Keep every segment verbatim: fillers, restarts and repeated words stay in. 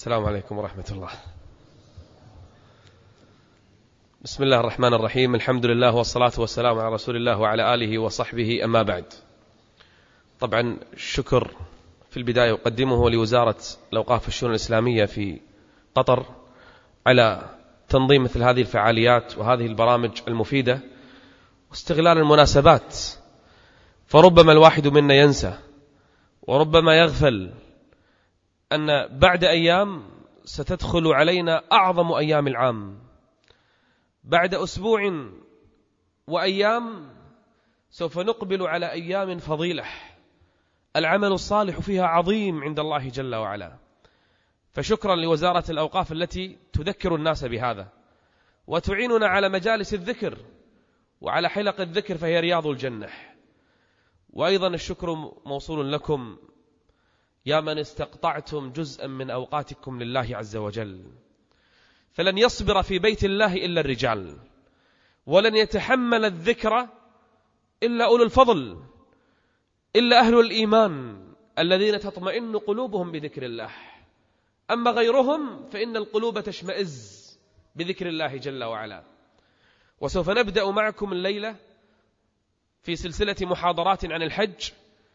السلام عليكم ورحمة الله. بسم الله الرحمن الرحيم. الحمد لله والصلاة والسلام على رسول الله وعلى آله وصحبه، أما بعد. طبعا الشكر في البداية أقدمه لوزارة الأوقاف والشؤون الإسلامية في قطر على تنظيم مثل هذه الفعاليات وهذه البرامج المفيدة واستغلال المناسبات، فربما الواحد منا ينسى وربما يغفل أن بعد أيام ستدخل علينا أعظم أيام العام. بعد أسبوع وأيام سوف نقبل على أيام فضيلة العمل الصالح فيها عظيم عند الله جل وعلا. فشكرا لوزارة الأوقاف التي تذكر الناس بهذا وتعيننا على مجالس الذكر وعلى حلق الذكر، فهي رياض الجنة. وأيضا الشكر موصول لكم يا من استقطعتم جزءا من أوقاتكم لله عز وجل، فلن يصبر في بيت الله إلا الرجال، ولن يتحمل الذكر إلا أولو الفضل، إلا أهل الإيمان الذين تطمئن قلوبهم بذكر الله. أما غيرهم فإن القلوب تشمئز بذكر الله جل وعلا. وسوف نبدأ معكم الليلة في سلسلة محاضرات عن الحج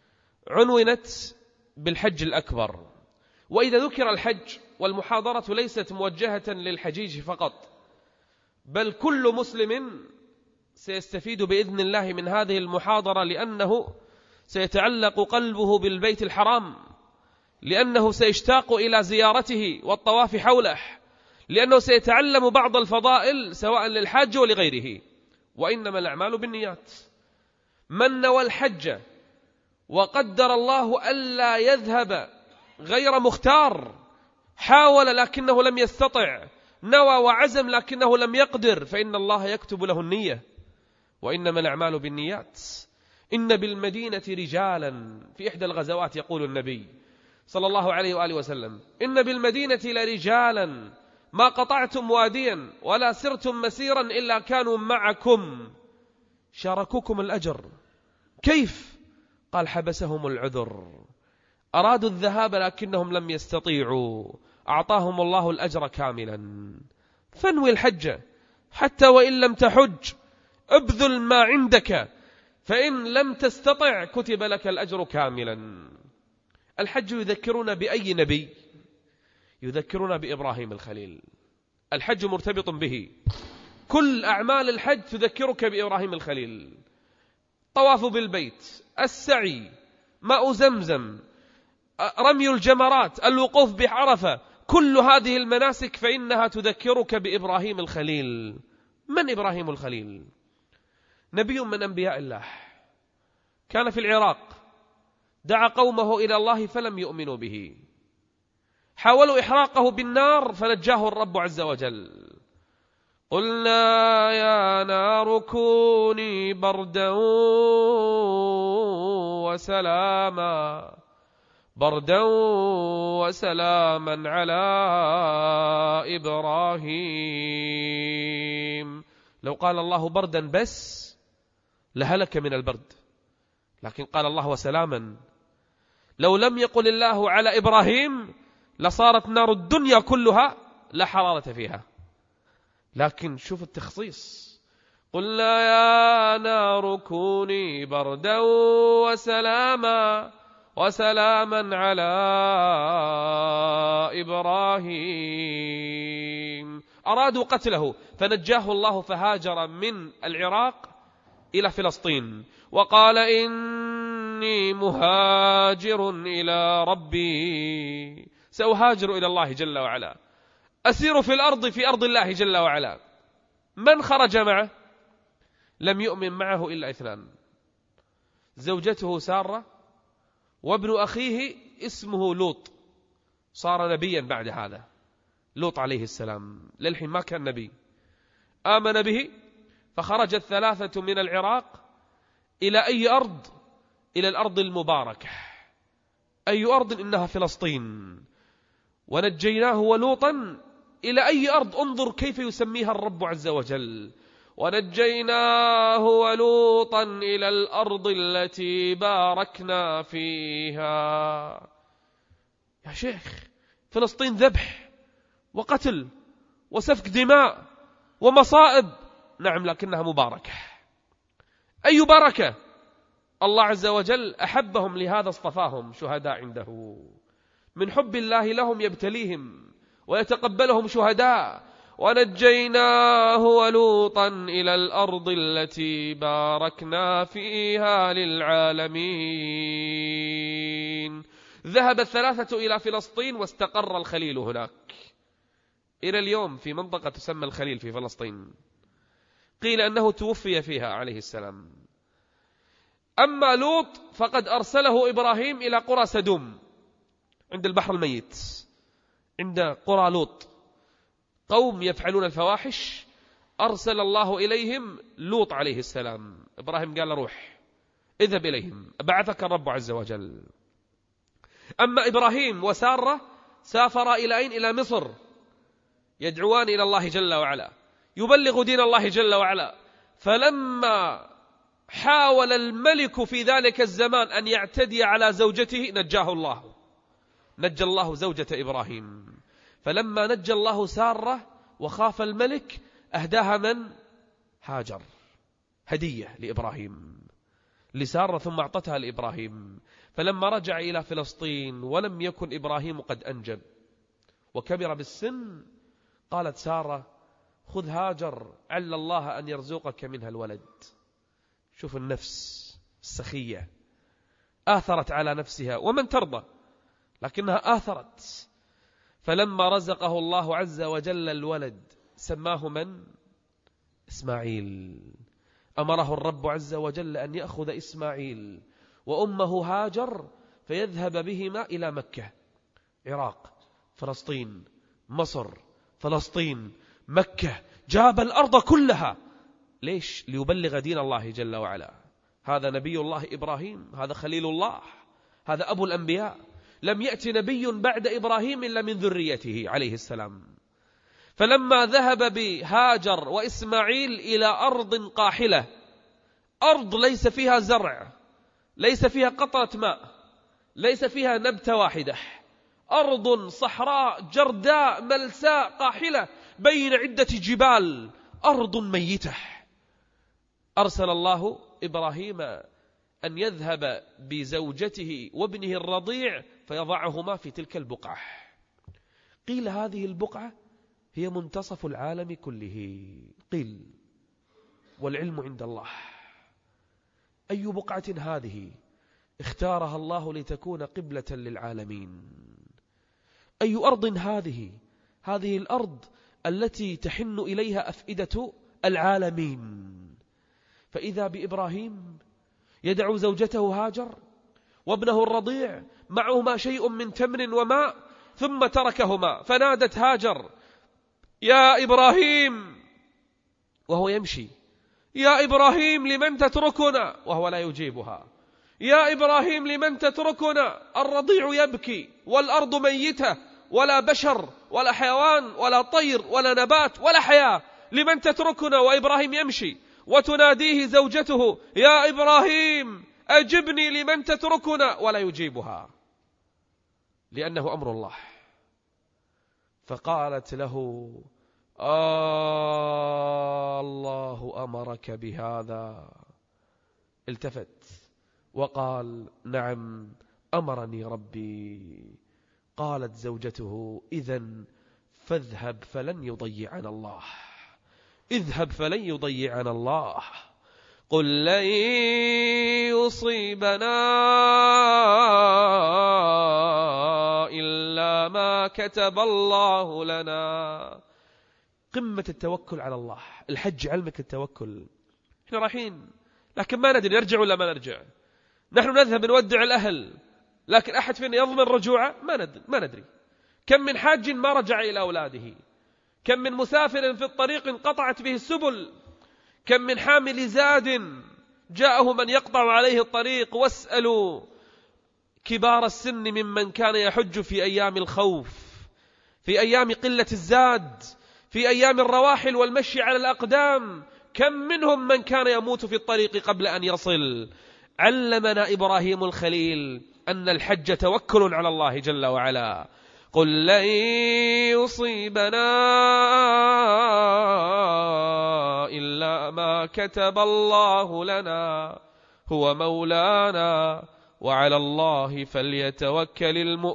عنونت بالحج الأكبر. وإذا ذكر الحج، والمحاضرة ليست موجهة للحجيج فقط، بل كل مسلم سيستفيد بإذن الله من هذه المحاضرة، لأنه سيتعلق قلبه بالبيت الحرام، لأنه سيشتاق إلى زيارته والطواف حوله، لأنه سيتعلم بعض الفضائل سواء للحاج ولغيره. وإنما الأعمال بالنيات. من نوى الحج وقدر الله ألا يذهب غير مختار، حاول لكنه لم يستطع، نوى وعزم لكنه لم يقدر، فإن الله يكتب له النية. وإنما الأعمال بالنيات. إن بالمدينة رجالا، في إحدى الغزوات يقول النبي صلى الله عليه وآله وسلم: إن بالمدينة لرجالا ما قطعتم واديا ولا سرتم مسيرا إلا كانوا معكم شاركوكم الأجر. كيف؟ قال: حبسهم العذر، أرادوا الذهاب لكنهم لم يستطيعوا، أعطاهم الله الأجر كاملا. فانوي الحج حتى وإن لم تحج، ابذل ما عندك، فإن لم تستطع كتب لك الأجر كاملا. الحج يذكرنا بأي نبي؟ يذكرنا بإبراهيم الخليل. الحج مرتبط به، كل أعمال الحج تذكرك بإبراهيم الخليل. طواف بالبيت، السعي، ماء زمزم، رمي الجمرات، الوقوف بعرفة، كل هذه المناسك فإنها تذكرك بإبراهيم الخليل. من إبراهيم الخليل؟ نبي من أنبياء الله، كان في العراق، دعا قومه إلى الله فلم يؤمنوا به، حاولوا إحراقه بالنار فنجاه الرب عز وجل. قلنا يا نار كوني بردا وسلاما بردا وسلاما على إبراهيم. لو قال الله بردا بس لهلك من البرد، لكن قال الله وسلاما. لو لم يقل الله على إبراهيم لصارت نار الدنيا كلها لا حرارة فيها، لكن شوف التخصيص: قلنا يا نار كوني بردا وسلاما وسلاما على إبراهيم. أرادوا قتله فنجاه الله، فهاجر من العراق إلى فلسطين وقال: إني مهاجر إلى ربي، سأهاجر إلى الله جل وعلا، أسير في الأرض في أرض الله جل وعلا. من خرج معه؟ لم يؤمن معه إلا اثنان: زوجته سارة، وابن أخيه اسمه لوط، صار نبيا بعد هذا. لوط عليه السلام للحين ما كان نبي، آمن به، فخرج الثلاثة من العراق إلى أي أرض؟ إلى الأرض المباركة. أي أرض؟ إنها فلسطين. ونجيناه ولوطا إلى أي أرض؟ انظر كيف يسميها الرب عز وجل: ونجيناه ولوطا إلى الأرض التي باركنا فيها. يا شيخ، فلسطين ذبح وقتل وسفك دماء ومصائب، نعم، لكنها مباركة. أي بركة؟ الله عز وجل أحبهم لهذا اصطفاهم شهداء عنده، من حب الله لهم يبتليهم ويتقبلهم شهداء. ونجيناه ولوطا إلى الأرض التي باركنا فيها للعالمين. ذهب الثلاثة إلى فلسطين واستقر الخليل هناك إلى اليوم في منطقة تسمى الخليل في فلسطين. قيل أنه توفي فيها عليه السلام. أما لوط فقد أرسله إبراهيم إلى قرى سدوم عند البحر الميت، عند قرى لوط، قوم يفعلون الفواحش، أرسل الله إليهم لوط عليه السلام. إبراهيم قال روح اذهب إليهم، بعثك الرب عز وجل. أما إبراهيم وسارة سافرا إلى أين؟ إلى مصر، يدعوان إلى الله جل وعلا، يبلغ دين الله جل وعلا. فلما حاول الملك في ذلك الزمان أن يعتدي على زوجته نجاه الله، نجى الله زوجة إبراهيم. فلما نجى الله سارة وخاف الملك أهداها من؟ هاجر، هدية لإبراهيم لسارة، ثم أعطتها لإبراهيم. فلما رجع إلى فلسطين ولم يكن إبراهيم قد أنجب وكبر بالسن، قالت سارة خذ هاجر عل الله أن يرزقك منها الولد. شوف النفس السخية، آثرت على نفسها ومن ترضى، لكنها آثرت. فلما رزقه الله عز وجل الولد سماه من؟ إسماعيل. أمره الرب عز وجل أن يأخذ إسماعيل وأمه هاجر فيذهب بهما إلى مكة، عراق، فلسطين، مصر، فلسطين، مكة، جاب الأرض كلها. ليش؟ ليبلغ دين الله جل وعلا. هذا نبي الله إبراهيم، هذا خليل الله، هذا أبو الأنبياء. لم يأتي نبي بعد إبراهيم إلا من ذريته عليه السلام. فلما ذهب بهاجر وإسماعيل إلى أرض قاحلة، أرض ليس فيها زرع، ليس فيها قطرة ماء، ليس فيها نبتة واحدة، أرض صحراء جرداء ملساء قاحلة بين عدة جبال، أرض ميتة. أرسل الله إبراهيم أن يذهب بزوجته وابنه الرضيع فيضعهما في تلك البقعة. قيل هذه البقعة هي منتصف العالم كله، قيل، والعلم عند الله. أي بقعة هذه اختارها الله لتكون قبلة للعالمين؟ أي أرض هذه؟ هذه الأرض التي تحن إليها أفئدة العالمين. فإذا بإبراهيم يدعو زوجته هاجر وابنه الرضيع معهما شيء من تمر وماء، ثم تركهما. فنادت هاجر يا إبراهيم وهو يمشي، يا إبراهيم لمن تتركنا؟ وهو لا يجيبها. يا إبراهيم لمن تتركنا؟ الرضيع يبكي والأرض ميتة، ولا بشر ولا حيوان ولا طير ولا نبات ولا حياة، لمن تتركنا؟ وإبراهيم يمشي وتناديه زوجته يا إبراهيم أجبني لمن تتركنا، ولا يجيبها لأنه أمر الله. فقالت له آه الله أمرك بهذا؟ التفت وقال نعم أمرني ربي. قالت زوجته إذن فاذهب فلن يضيعنا الله، اذهب فلن يضيعنا الله، قل لن يصيبنا إلا ما كتب الله لنا. قمة التوكل على الله. الحج علمك التوكل. احنا رايحين لكن ما ندري نرجع ولا ما نرجع. نحن نذهب نودع الأهل، لكن أحد فينا يضمن رجوعه؟ ما ندري. ما ندري. كم من حاج ما رجع إلى أولاده، كم من مسافر في الطريق انقطعت به السبل، كم من حامل زاد جاءه من يقطع عليه الطريق. واسألوا كبار السن ممن كان يحج في أيام الخوف، في أيام قلة الزاد، في أيام الرواحل والمشي على الأقدام، كم منهم من كان يموت في الطريق قبل أن يصل. علمنا إبراهيم الخليل أن الحج توكل على الله جل وعلا. قل لن يصيبنا إلا ما كتب الله لنا هو مولانا وعلى الله فليتوكل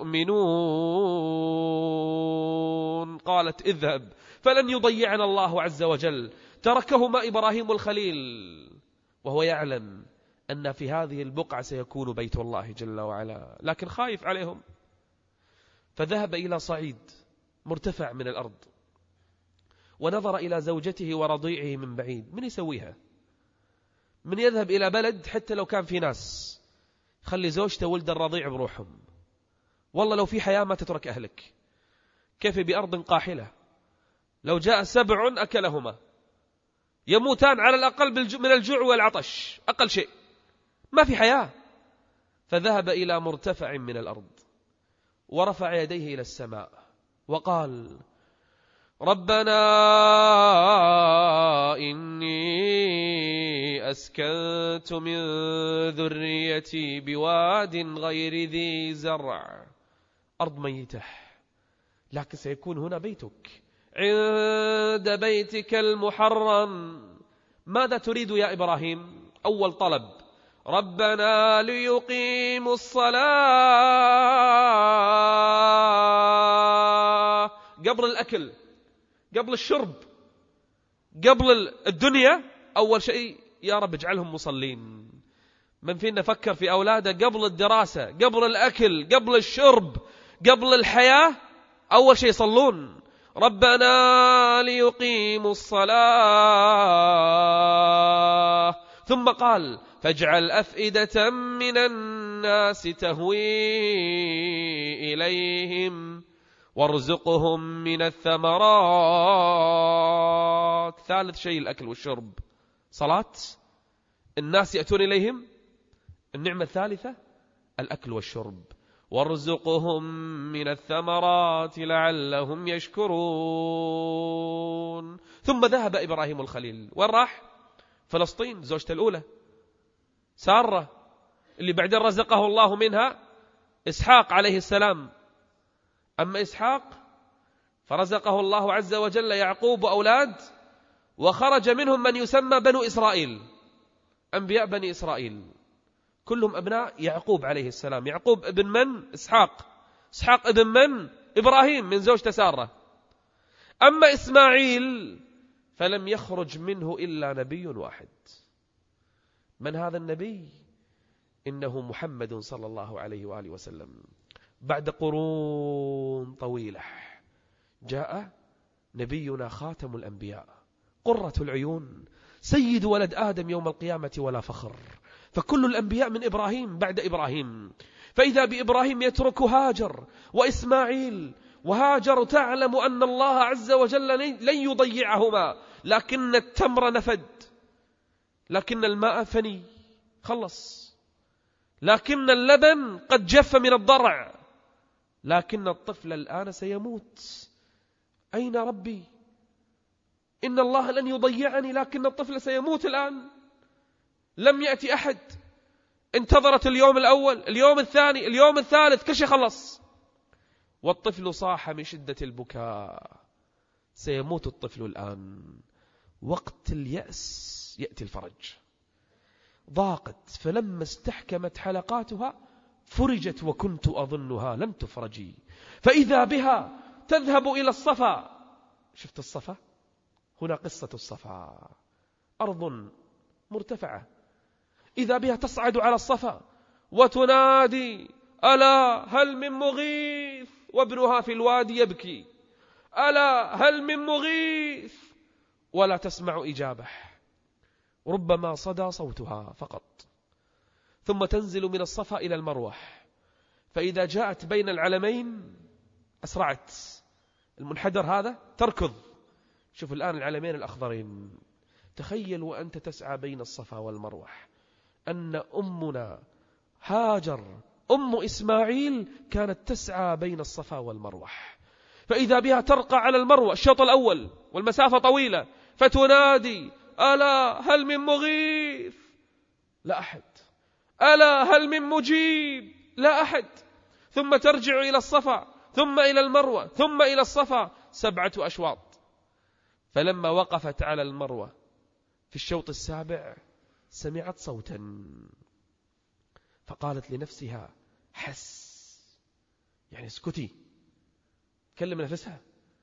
المؤمنون. قالت اذهب فلن يضيعنا الله عز وجل. تركهما إبراهيم الخليل وهو يعلم أن في هذه البقعة سيكون بيت الله جل وعلا، لكن خايف عليهم، فذهب إلى صعيد مرتفع من الأرض ونظر إلى زوجته ورضيعه من بعيد. من يسويها؟ من يذهب إلى بلد حتى لو كان في ناس خلي زوجته ولد الرضيع بروحهم؟ والله لو في حياة ما تترك أهلك. كيف بأرض قاحلة لو جاء سبع أكلهما يموتان على الأقل من الجوع والعطش، أقل شيء، ما في حياة. فذهب إلى مرتفع من الأرض ورفع يديه إلى السماء وقال ربنا إني أسكنت من ذريتي بواد غير ذي زرع، أرض ميتة لكن سيكون هنا بيتك، عند بيتك المحرم. ماذا تريد يا إبراهيم؟ أول طلب ربنا ليقيموا الصلاة. قبل الأكل، قبل الشرب، قبل الدنيا، أول شيء يا رب اجعلهم مصلين. من فينا فكر في أولاده قبل الدراسة، قبل الأكل، قبل الشرب، قبل الحياة، أول شيء يصلون. ربنا ليقيموا الصلاة. ثم قال فاجعل أفئدة من الناس تهوي إليهم وارزقهم من الثمرات. ثالث شيء الأكل والشرب، صلاة، الناس يأتون إليهم. النعمة الثالثة الأكل والشرب، وارزقهم من الثمرات لعلهم يشكرون. ثم ذهب إبراهيم الخليل. وين راح؟ فلسطين، زوجته الأولى سارة اللي بعدين رزقه الله منها إسحاق عليه السلام. أما إسحاق فرزقه الله عز وجل يعقوب أولاد، وخرج منهم من يسمى بنو إسرائيل، أنبياء بني إسرائيل كلهم أبناء يعقوب عليه السلام. يعقوب ابن من؟ إسحاق. إسحاق ابن من؟ إبراهيم من زوجته سارة. أما إسماعيل فلم يخرج منه إلا نبي واحد. من هذا النبي؟ إنه محمد صلى الله عليه وآله وسلم. بعد قرون طويلة جاء نبينا خاتم الأنبياء، قرة العيون، سيد ولد آدم يوم القيامة ولا فخر. فكل الأنبياء من إبراهيم بعد إبراهيم. فإذا بإبراهيم يترك هاجر وإسماعيل، وهاجر تعلم أن الله عز وجل لن يضيعهما، لكن التمر نفد، لكن الماء فني خلص، لكن اللبن قد جف من الضرع، لكن الطفل الآن سيموت. أين ربي؟ إن الله لن يضيعني، لكن الطفل سيموت الآن. لم يأتي أحد. انتظرت اليوم الأول، اليوم الثاني، اليوم الثالث، كل شيء خلص، والطفل صاح من شدة البكاء. سيموت الطفل الآن. وقت اليأس يأتي الفرج. ضاقت فلما استحكمت حلقاتها فرجت وكنت أظنها لن تفرجي. فإذا بها تذهب إلى الصفا. شفت الصفا؟ هنا قصة الصفا، أرض مرتفعة. إذا بها تصعد على الصفا وتنادي ألا هل من مغيث، وابنها في الوادي يبكي ألا هل من مغيث، ولا تسمع إجابة، ربما صدى صوتها فقط. ثم تنزل من الصفا إلى المروة، فإذا جاءت بين العلمين أسرعت. المنحدر هذا تركض. شوف الآن العلمين الأخضرين. تخيل وأنت تسعى بين الصفا والمروة أن أمنا هاجر أم إسماعيل كانت تسعى بين الصفا والمروة، فإذا بها ترقى على المروة الشوط الأول والمسافة طويلة، فتنادي ألا هل من مغيث، لا أحد. ألا هل من مجيب، لا أحد. ثم ترجع إلى الصفا ثم إلى المروة ثم إلى الصفا سبعة أشواط. فلما وقفت على المروة في الشوط السابع سمعت صوتا فقالت لنفسها حس، يعني اسكتي، كلم نفسها،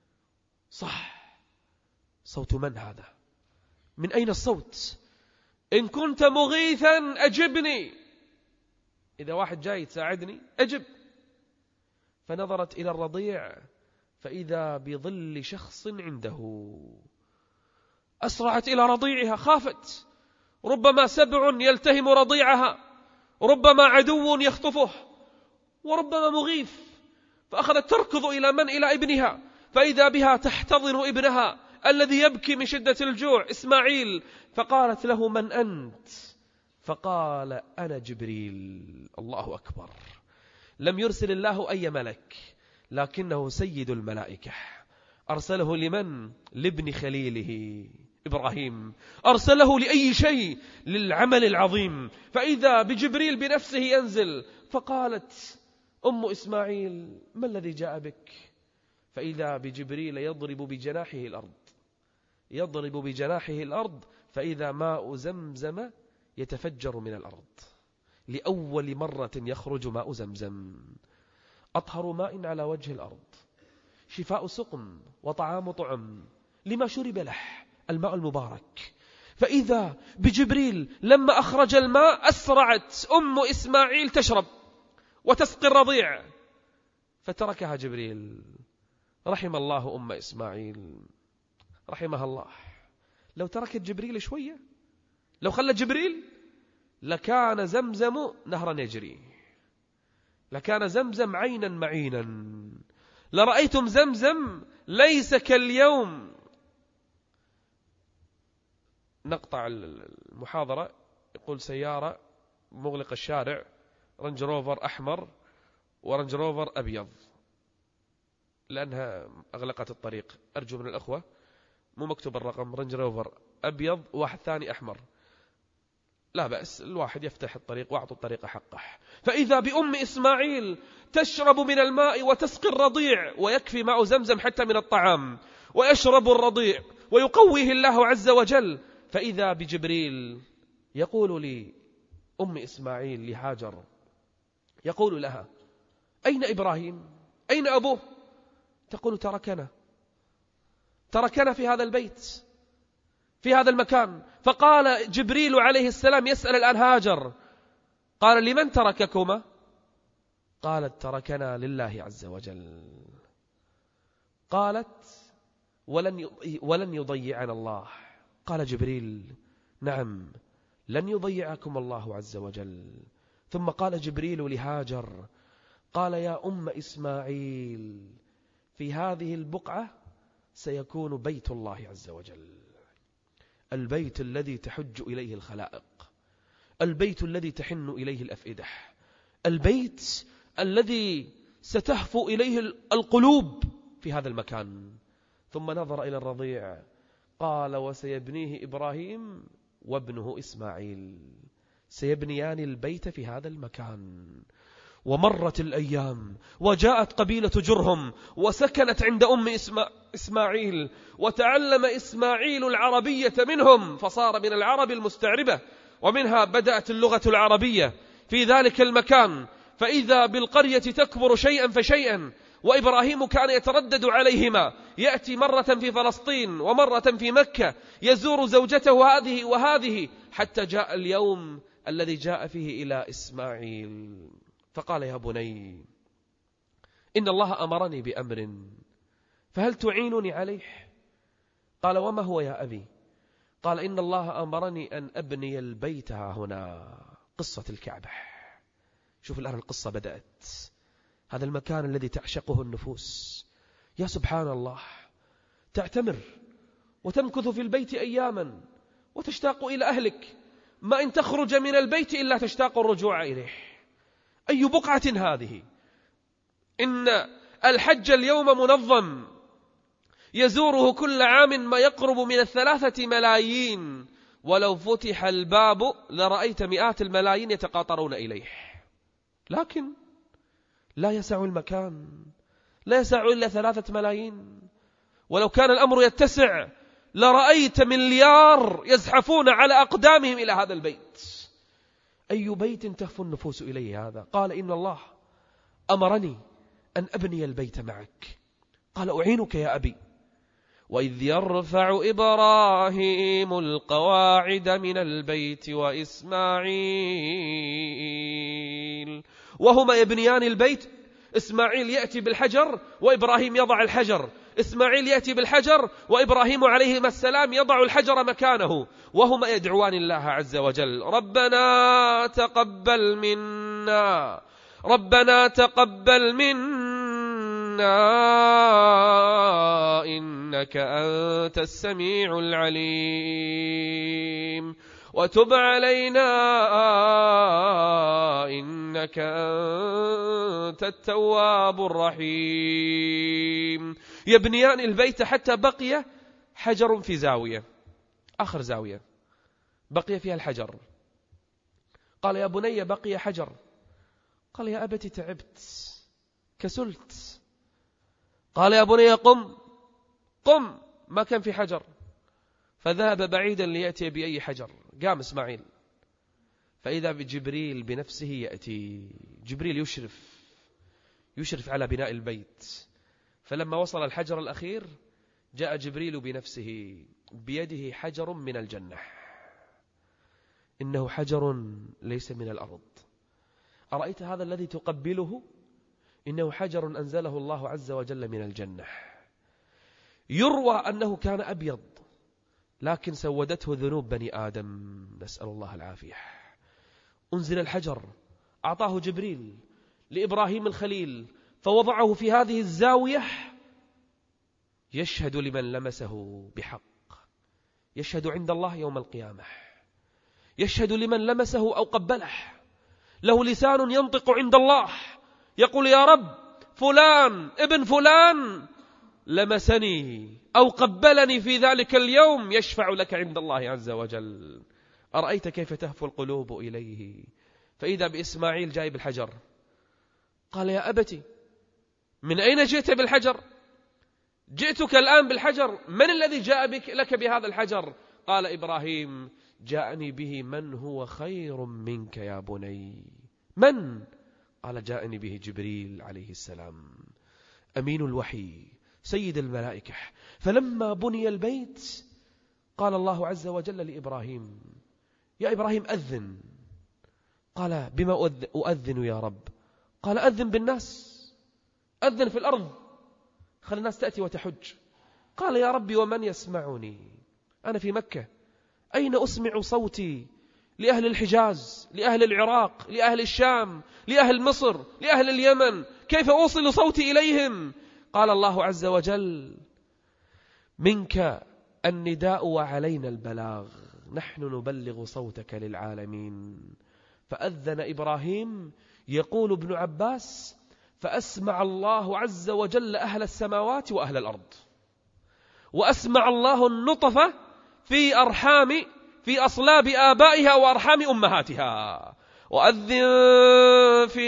صح، صوت من هذا؟ من أين الصوت؟ إن كنت مغيثا أجبني، إذا واحد جاي تساعدني أجب. فنظرت إلى الرضيع فإذا بظل شخص عنده. أسرعت إلى رضيعها، خافت، ربما سبع يلتهم رضيعها، ربما عدو يخطفه، وربما مغيث. فأخذت تركض إلى من؟ إلى ابنها، فإذا بها تحتضن ابنها الذي يبكي من شدة الجوع إسماعيل. فقالت له من أنت؟ فقال أنا جبريل. الله أكبر. لم يرسل الله أي ملك، لكنه سيد الملائكة. أرسله لمن؟ لابن خليله إبراهيم. أرسله لأي شيء؟ للعمل العظيم. فإذا بجبريل بنفسه ينزل. فقالت أم إسماعيل ما الذي جاء بك؟ فإذا بجبريل يضرب بجناحه الأرض، يضرب بجناحه الأرض، فإذا ماء زمزم يتفجر من الأرض. لأول مرة يخرج ماء زمزم، أطهر ماء على وجه الأرض، شفاء سقم وطعام طعم لما شرب له، الماء المبارك. فإذا بجبريل لما أخرج الماء أسرعت أم إسماعيل تشرب وتسقي الرضيع، فتركها جبريل. رحم الله أم إسماعيل، رحمها الله. لو تركت جبريل شوية، لو خلت جبريل، لكان زمزم نهرا يجري، لكان زمزم عينا معينا، لرأيتم زمزم ليس كاليوم. نقطع المحاضرة، يقول سيارة مغلق الشارع، رنج روفر أحمر ورنج روفر أبيض، لأنها أغلقت الطريق. أرجو من الأخوة، مو مكتوب الرقم، رنج روفر أبيض واحد ثاني أحمر، لا بأس، الواحد يفتح الطريق واعطوا الطريق حقه. فإذا بأم إسماعيل تشرب من الماء وتسقي الرضيع، ويكفي ماء زمزم حتى من الطعام، ويشرب الرضيع ويقويه الله عز وجل. فإذا بجبريل يقول لي أم إسماعيل لهاجر، يقول لها أين إبراهيم؟ أين أبوه؟ تقول تركنا، تركنا في هذا البيت، في هذا المكان. فقال جبريل عليه السلام يسأل الآن هاجر، قال لمن ترككما؟ قالت تركنا لله عز وجل. قالت ولن ولن يضيعنا الله. قال جبريل نعم لن يضيعكم الله عز وجل. ثم قال جبريل لهاجر، قال يا أم إسماعيل في هذه البقعة سيكون بيت الله عز وجل، البيت الذي تحج إليه الخلائق، البيت الذي تحن إليه الأفئدة، البيت الذي ستهفو إليه القلوب في هذا المكان. ثم نظر إلى الرضيع قال وسيبنيه إبراهيم وابنه إسماعيل، سيبنيان البيت في هذا المكان. ومرت الأيام وجاءت قبيلة جرهم وسكنت عند أم إسما... إسماعيل، وتعلم إسماعيل العربية منهم، فصار من العرب المستعربة، ومنها بدأت اللغة العربية في ذلك المكان. فإذا بالقرية تكبر شيئا فشيئا، وإبراهيم كان يتردد عليهما، يأتي مرة في فلسطين ومرة في مكة، يزور زوجته هذه وهذه، حتى جاء اليوم الذي جاء فيه إلى إسماعيل. فقال يا بني إن الله أمرني بأمر فهل تعينني عليه؟ قال وما هو يا أبي؟ قال إن الله أمرني أن أبني البيت هنا. قصة الكعبة. شوف الآن القصة بدأت، هذا المكان الذي تعشقه النفوس. يا سبحان الله، تعتمر وتمكث في البيت أياما وتشتاق إلى أهلك، ما إن تخرج من البيت إلا تشتاق الرجوع إليه. أي بقعة هذه؟ إن الحج اليوم منظم، يزوره كل عام ما يقرب من الثلاثة ملايين، ولو فتح الباب لرأيت مئات الملايين يتقاطرون إليه، لكن لا يسع المكان، لا يسع إلا ثلاثة ملايين، ولو كان الأمر يتسع لرأيت مليار يزحفون على أقدامهم إلى هذا البيت. أي بيت تهفو النفوس إليه هذا؟ قال إن الله أمرني أن أبني البيت معك. قال أعينك يا أبي. وإذ يرفع إبراهيم القواعد من البيت وإسماعيل وهما يبنيان البيت. إسماعيل يأتي بالحجر وإبراهيم يضع الحجر، إسماعيل يأتي بالحجر وإبراهيم عليه السلام يضع الحجر مكانه، وهما يدعوان الله عز وجل ربنا تقبل منا ربنا تقبل منا إنك أنت السميع العليم وتب علينا إنك أنت التواب الرحيم. يبنيان البيت حتى بقي حجر في زاوية، آخر زاوية بقي فيها الحجر. قال يا بني بقي حجر. قال يا أبت تعبت كسلت. قال يا بني قم قم، ما كان في حجر. فذهب بعيدا ليأتي بأي حجر. قام إسماعيل فإذا بجبريل بنفسه يأتي. جبريل يشرف يشرف على بناء البيت. فلما وصل الحجر الأخير جاء جبريل بنفسه بيده حجر من الجنة. إنه حجر ليس من الأرض. أرأيت هذا الذي تقبله؟ إنه حجر أنزله الله عز وجل من الجنة. يروى أنه كان أبيض لكن سودته ذنوب بني آدم، نسأل الله العافية. أنزل الحجر، أعطاه جبريل لإبراهيم الخليل فوضعه في هذه الزاوية، يشهد لمن لمسه بحق، يشهد عند الله يوم القيامة، يشهد لمن لمسه أو قبله. له لسان ينطق عند الله يقول يا رب فلان ابن فلان لمسني أو قبلني في ذلك اليوم، يشفع لك عند الله عز وجل. أرأيت كيف تهفو القلوب إليه؟ فإذا بإسماعيل جايب الحجر. قال يا أبتي من أين جئت بالحجر؟ جئتك الآن بالحجر، من الذي جاء بك لك بهذا الحجر؟ قال إبراهيم جاءني به من هو خير منك يا بني. من؟ قال جاءني به جبريل عليه السلام أمين الوحي سيد الملائكة. فلما بني البيت قال الله عز وجل لإبراهيم يا إبراهيم أذن. قال بما أؤذن يا رب؟ قال أذن بالناس، أذن في الأرض، خلي الناس تأتي وتحج. قال يا ربي ومن يسمعني؟ أنا في مكة، أين أسمع صوتي لأهل الحجاز، لأهل العراق، لأهل الشام، لأهل مصر، لأهل اليمن؟ كيف أوصل صوتي إليهم؟ قال الله عز وجل منك النداء وعلينا البلاغ، نحن نبلغ صوتك للعالمين. فأذن إبراهيم. يقول ابن عباس فأسمع الله عز وجل أهل السماوات وأهل الأرض، وأسمع الله النطفة في أرحام في أصلاب آبائها وأرحام أمهاتها. وأذن في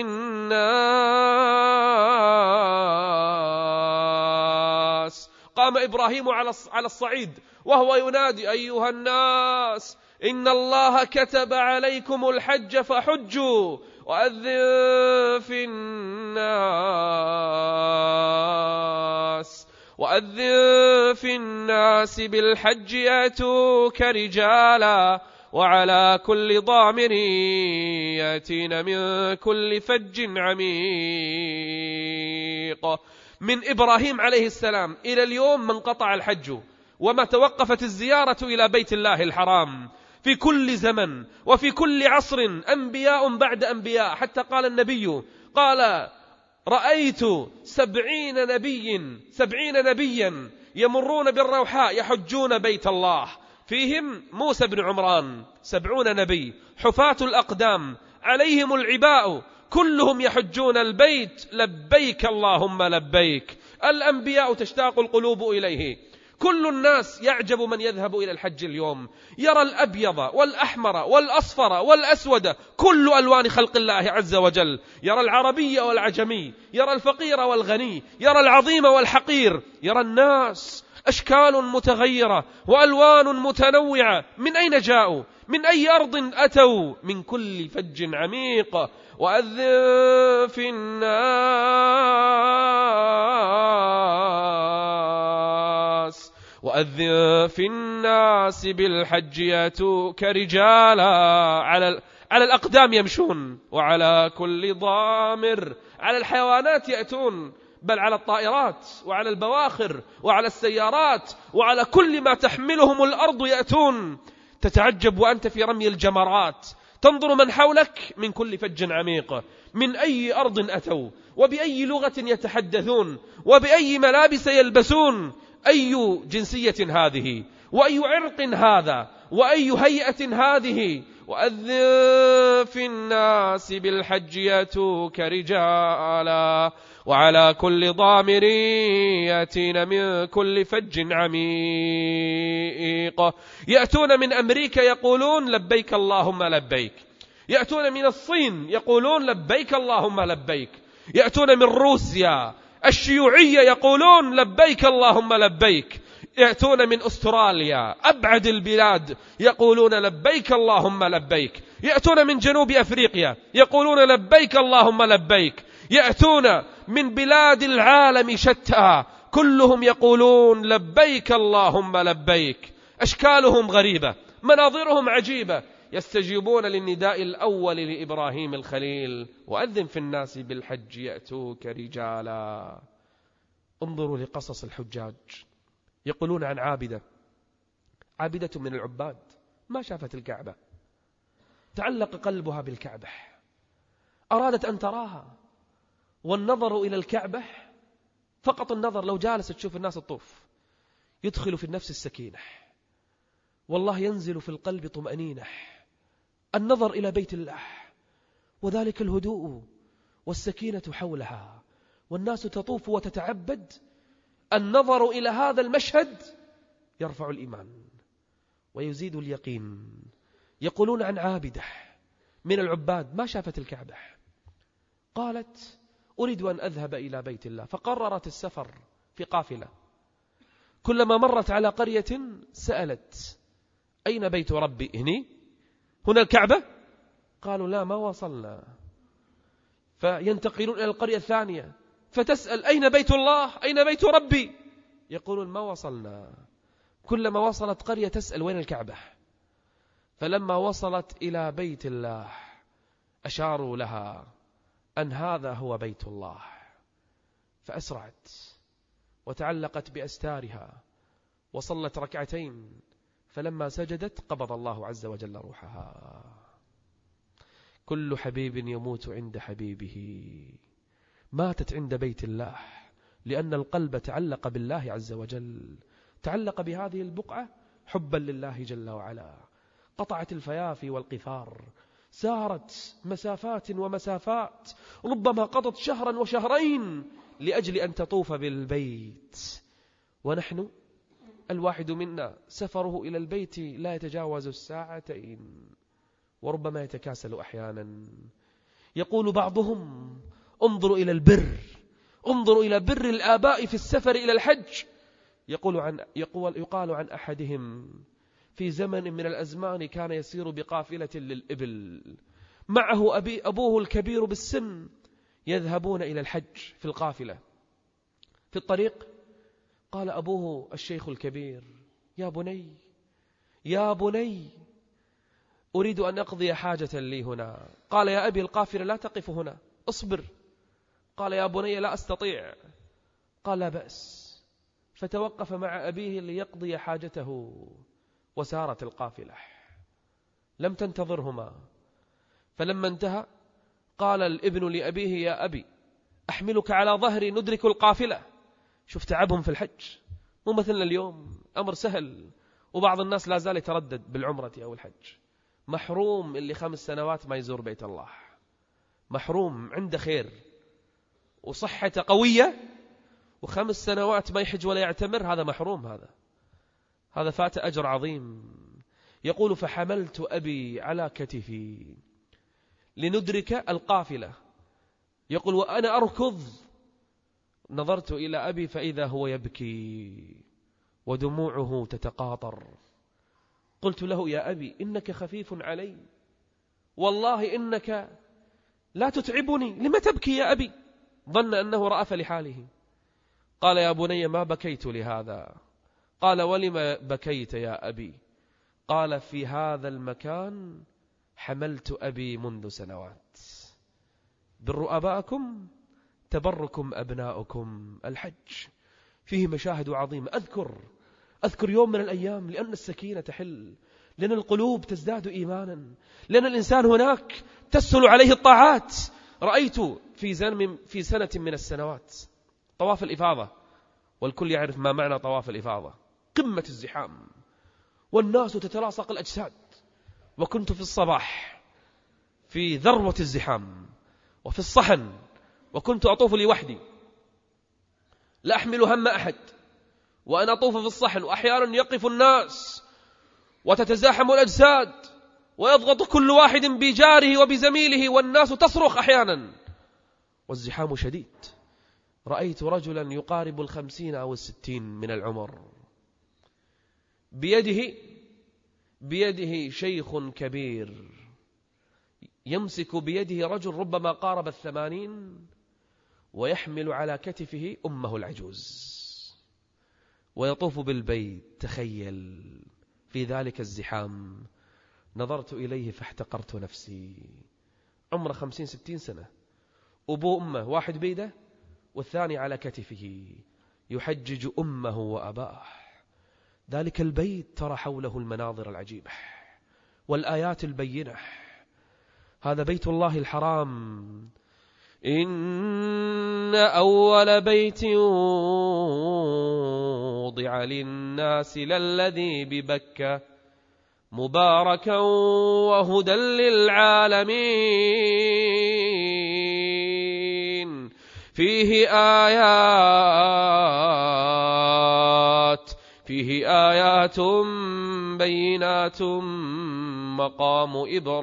الناس. قام إبراهيم على الصعيد وهو ينادي أيها الناس إن الله كتب عليكم الحج فحجوا. وأذن في الناس وأذن في الناس بالحج يأتوك رجالا وعلى كل ضامر يأتين من كل فج عميق. من إبراهيم عليه السلام إلى اليوم من قطع الحج وما توقفت الزيارة إلى بيت الله الحرام. في كل زمن وفي كل عصر أنبياء بعد أنبياء، حتى قال النبي قال رأيت سبعين نبي سبعين نبيا يمرون بالروحاء يحجون بيت الله، فيهم موسى بن عمران سبعون نبي حفاة الأقدام عليهم العباء، كلهم يحجون البيت لبيك اللهم لبيك. الأنبياء تشتاق القلوب إليه، كل الناس يعجب من يذهب إلى الحج اليوم، يرى الأبيض والأحمر والأصفر والأسود، كل ألوان خلق الله عز وجل، يرى العربي والعجمي، يرى الفقير والغني، يرى العظيم والحقير، يرى الناس أشكال متغيرة وألوان متنوعة. من أين جاءوا؟ من أي أرض أتوا؟ من كل فج عميق. وأذن في الناس وأذن في الناس بالحج يأتوك رجالا على على الأقدام يمشون، وعلى كل ضامر، على الحيوانات يأتون، بل على الطائرات وعلى البواخر وعلى السيارات وعلى كل ما تحملهم الأرض يأتون. تتعجب وأنت في رمي الجمرات، تنظر من حولك من كل فج عميق، من أي أرض أتوا، وبأي لغة يتحدثون، وبأي ملابس يلبسون، أي جنسية هذه، وأي عرق هذا، وأي هيئة هذه. وأذن في الناس بالحج يأتوك رجالا وعلى كل ضامر يأتين من كل فج عميق. يأتون من أمريكا يقولون لبيك اللهم لبيك، يأتون من الصين يقولون لبيك اللهم لبيك، يأتون من روسيا الشيوعية يقولون لبيك اللهم لبيك، يأتون من أستراليا أبعد البلاد يقولون لبيك اللهم لبيك، يأتون من جنوب أفريقيا يقولون لبيك اللهم لبيك، يأتون من بلاد العالم شتى كلهم يقولون لبيك اللهم لبيك. أشكالهم غريبة، مناظرهم عجيبة، يستجيبون للنداء الأول لإبراهيم الخليل: وأذن في الناس بالحج يأتوك رجالا. انظروا لقصص الحجاج، يقولون عن عابدة عابدة من العباد ما شافت الكعبة، تعلق قلبها بالكعبة، أرادت أن تراها، والنظر إلى الكعبة فقط النظر، لو جالس تشوف الناس الطوف، يدخل في النفس السكينة، والله ينزل في القلب طمأنينة. النظر إلى بيت الله وذلك الهدوء والسكينة حولها، والناس تطوف وتتعبد، النظر إلى هذا المشهد يرفع الإيمان ويزيد اليقين. يقولون عن عابدة من العباد ما شافت الكعبة، قالت: أريد أن أذهب إلى بيت الله، فقررت السفر في قافلة، كلما مرت على قرية سألت: أين بيت ربي؟ هني؟ هنا الكعبة؟ قالوا: لا، ما وصلنا. فينتقلون إلى القرية الثانية فتسأل: أين بيت الله؟ أين بيت ربي؟ يقولون: ما وصلنا. كلما وصلت قرية تسأل: وين الكعبة؟ فلما وصلت إلى بيت الله أشاروا لها أن هذا هو بيت الله، فأسرعت وتعلقت بأستارها وصلت ركعتين، فلما سجدت قبض الله عز وجل روحها. كل حبيب يموت عند حبيبه، ماتت عند بيت الله لأن القلب تعلق بالله عز وجل، تعلق بهذه البقعة حبا لله جل وعلا. قطعت الفيافي والقفار، سارت مسافات ومسافات، ربما قضت شهرا وشهرين لأجل أن تطوف بالبيت. ونحن الواحد منا سفره إلى البيت لا يتجاوز الساعتين، وربما يتكاسل أحيانا. يقول بعضهم: انظروا إلى البر، انظروا إلى بر الآباء في السفر إلى الحج. يقول عن يقول يقال عن أحدهم: في زمن من الأزمان كان يسير بقافلة للإبل، معه أبي أبوه الكبير بالسن، يذهبون إلى الحج في القافلة. في الطريق قال أبوه الشيخ الكبير: يا بني يا بني أريد أن أقضي حاجة لي هنا. قال: يا أبي القافلة لا تقف هنا، اصبر. قال: يا بني لا أستطيع. قال: لا بأس. فتوقف مع أبيه ليقضي حاجته، وسارت القافلة، لم تنتظرهما. فلما انتهى قال الابن لأبيه: يا أبي أحملك على ظهري ندرك القافلة. شوف تعبهم في الحج، مو مثلنا اليوم أمر سهل. وبعض الناس لا زال يتردد بالعمرة أو الحج، محروم اللي خمس سنوات ما يزور بيت الله، محروم، عنده خير وصحته قوية وخمس سنوات ما يحج ولا يعتمر، هذا محروم. هذا هذا فات أجر عظيم. يقول فحملت أبي على كتفي لندرك القافلة. يقول وأنا أركض نظرت إلى أبي فإذا هو يبكي ودموعه تتقاطر. قلت له يا أبي إنك خفيف علي، والله إنك لا تتعبني، لم تبكي يا أبي؟ ظن أنه رأف لحاله. قال يا بني ما بكيت لهذا. قال ولم بكيت يا أبي؟ قال في هذا المكان حملت أبي منذ سنوات. بر آباءكم تبركم أبناؤكم. الحج فيه مشاهد عظيمة. أذكر أذكر يوم من الأيام، لأن السكينة تحل، لأن القلوب تزداد إيمانا، لأن الإنسان هناك تسهل عليه الطاعات. رأيت في زمن في سنة من السنوات طواف الإفاضة، والكل يعرف ما معنى طواف الإفاضة، قمة الزحام والناس تتلاصق الأجساد. وكنت في الصباح في ذروة الزحام وفي الصحن، وكنت أطوف لي وحدي لا أحمل هم أحد، وأنا أطوف في الصحن، وأحيانا يقف الناس وتتزاحم الأجساد ويضغط كل واحد بجاره وبزميله، والناس تصرخ أحيانا والزحام شديد. رأيت رجلا يقارب الخمسين أو الستين من العمر، بيده بيده شيخ كبير، يمسك بيده رجل ربما قارب الثمانين، ويحمل على كتفه أمه العجوز، ويطوف بالبيت. تخيل في ذلك الزحام. نظرت إليه فاحتقرت نفسي. عمره خمسين ستين سنة، أبو أمه واحد بيده والثاني على كتفه، يحجج أمه وأباه. ذلك البيت ترى حوله المناظر العجيبة والآيات البينة. هذا بيت الله الحرام. إن أول بيت وضع للناس للذي ببكة مباركا وهدى للعالمين فيه آيات فيه آيات بينات مقام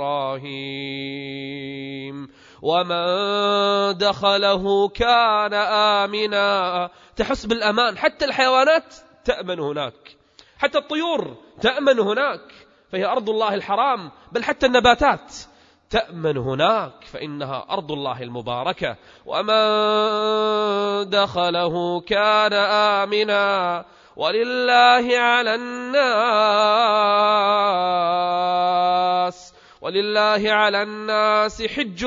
إبراهيم ومن دخله كان آمنا. تحس بالأمان، حتى الحيوانات تأمن هناك، حتى الطيور تأمن هناك، فهي أرض الله الحرام. بل حتى النباتات تأمن هناك، فإنها أرض الله المباركة. ومن دخله كان آمنا ولله على الناس ولله على الناس حج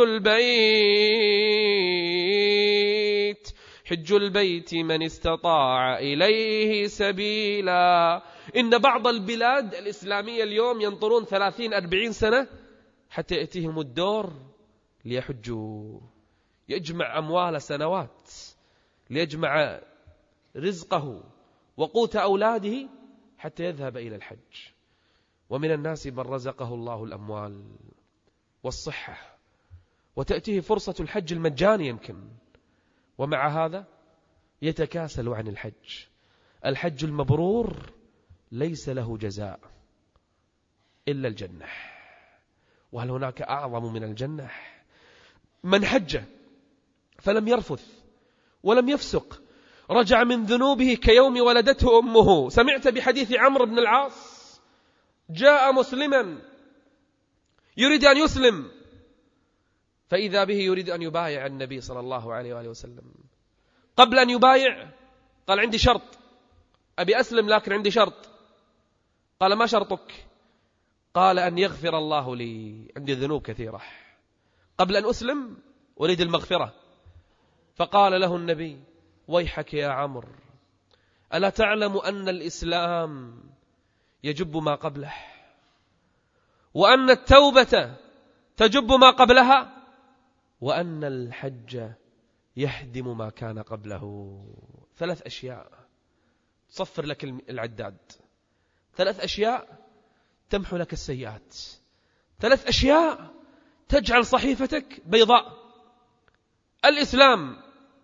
البيت حج البيت من استطاع إليه سبيلا. إن بعض البلاد الإسلامية اليوم ينطرون ثلاثين أربعين سنة حتى يأتيهم الدور ليحجوا. يجمع أموال سنوات ليجمع رزقه وقوت أولاده حتى يذهب إلى الحج. ومن الناس من رزقه الله الأموال والصحة وتأتيه فرصة الحج المجاني يمكن، ومع هذا يتكاسل عن الحج. الحج المبرور ليس له جزاء إلا الجنة. وهل هناك أعظم من الجنة؟ من حج فلم يرفث ولم يفسق رجع من ذنوبه كيوم ولدته أمه. سمعت بحديث عمرو بن العاص؟ جاء مسلما يريد أن يسلم، فإذا به يريد أن يبايع النبي صلى الله عليه وآله وسلم. قبل أن يبايع قال عندي شرط، أبي أسلم لكن عندي شرط. قال ما شرطك؟ قال أن يغفر الله لي، عندي ذنوب كثيرة، قبل أن أسلم أريد المغفرة. فقال له النبي ويحك يا عمرو، ألا تعلم أن الإسلام يجب ما قبله، وأن التوبة تجب ما قبلها، وأن الحج يهدم ما كان قبله. ثلاث أشياء تصفر لك العداد، ثلاث أشياء تمحو لك السيئات، ثلاث أشياء تجعل صحيفتك بيضاء. الإسلام،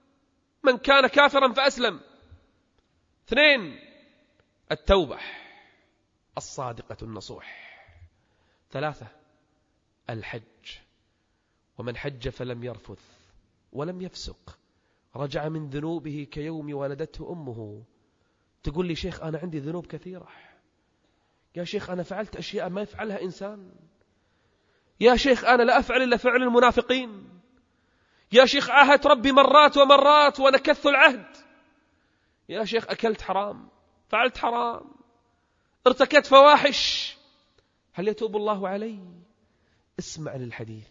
من كان كافرا فأسلم. اثنين، التوبة، الصادقة النصوح. ثلاثة: الحج، ومن حج فلم يرفث ولم يفسق رجع من ذنوبه كيوم ولدته أمه. تقول لي شيخ أنا عندي ذنوب كثيرة. يا شيخ أنا فعلت أشياء ما يفعلها إنسان. يا شيخ أنا لا أفعل إلا فعل المنافقين. يا شيخ عاهدت ربي مرات ومرات ونكثت العهد. يا شيخ أكلت حرام، فعلت حرام، ارتكبت فواحش، هل يتوب الله علي؟ اسمع للحديث.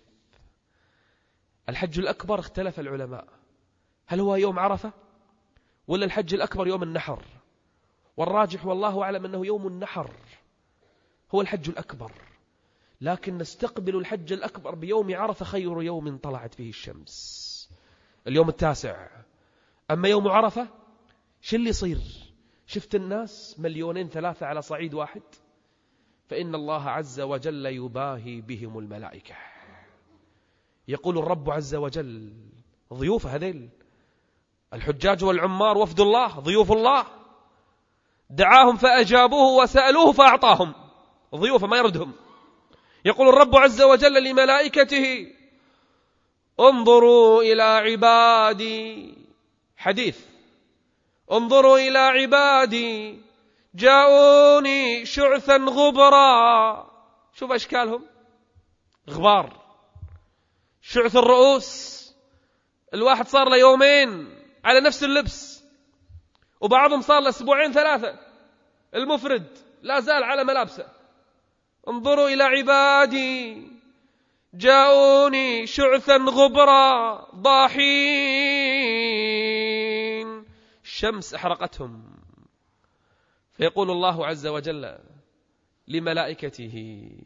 الحج الأكبر اختلف العلماء، هل هو يوم عرفة ولا الحج الأكبر يوم النحر؟ والراجح والله أعلم أنه يوم النحر هو الحج الأكبر، لكن نستقبل الحج الأكبر بيوم عرفة خير يوم طلعت فيه الشمس، اليوم التاسع. أما يوم عرفة شو اللي يصير؟ شفت الناس مليونين ثلاثة على صعيد واحد، فإن الله عز وجل يباهي بهم الملائكة. يقول الرب عز وجل ضيوف هذيل الحجاج والعمار وفد الله ضيوف الله، دعاهم فأجابوه وسألوه فأعطاهم، ضيوف ما يردهم. يقول الرب عز وجل لملائكته انظروا إلى عبادي، حديث، انظروا إلى عبادي جاءوني شعثا غبرا. شوف أشكالهم، غبار، شعث الرؤوس، الواحد صار له يومين على نفس اللبس، وبعضهم صار له أسبوعين ثلاثة، المفرد لا زال على ملابسه. انظروا إلى عبادي جاءوني شعثا غبرا ضاحين، الشمس أحرقتهم. فيقول الله عز وجل لملائكته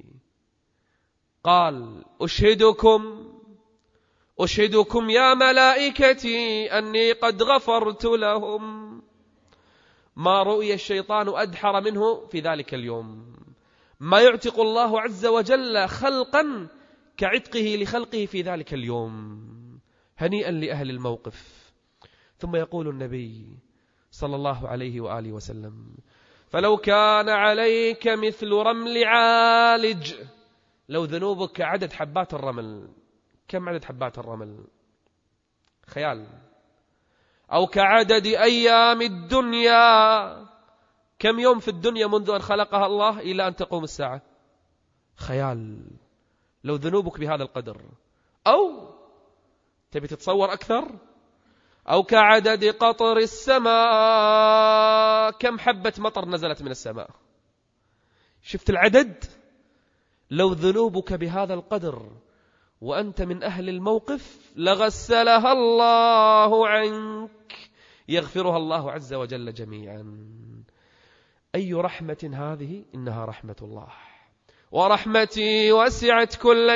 قال أشهدكم أشهدكم يا ملائكتي أني قد غفرت لهم. ما رؤي الشيطان أدحر منه في ذلك اليوم. ما يعتق الله عز وجل خلقا كعتقه لخلقه في ذلك اليوم. هنيئا لأهل الموقف. ثم يقول النبي صلى الله عليه وآله وسلم فلو كان عليك مثل رمل عالج، لو ذنوبك عدد حبات الرمل. كم عدد حبات الرمل؟ خيال. أو كعدد أيام الدنيا، كم يوم في الدنيا منذ أن خلقها الله إلى أن تقوم الساعة؟ خيال. لو ذنوبك بهذا القدر. أو تبي تتصور أكثر، أو كعدد قطر السماء، كم حبة مطر نزلت من السماء؟ شفت العدد؟ لو ذنوبك بهذا القدر وأنت من أهل الموقف لغسلها الله عنك، يغفرها الله عز وجل جميعا. أي رحمة هذه؟ إنها رحمة الله، ورحمتي وسعت كل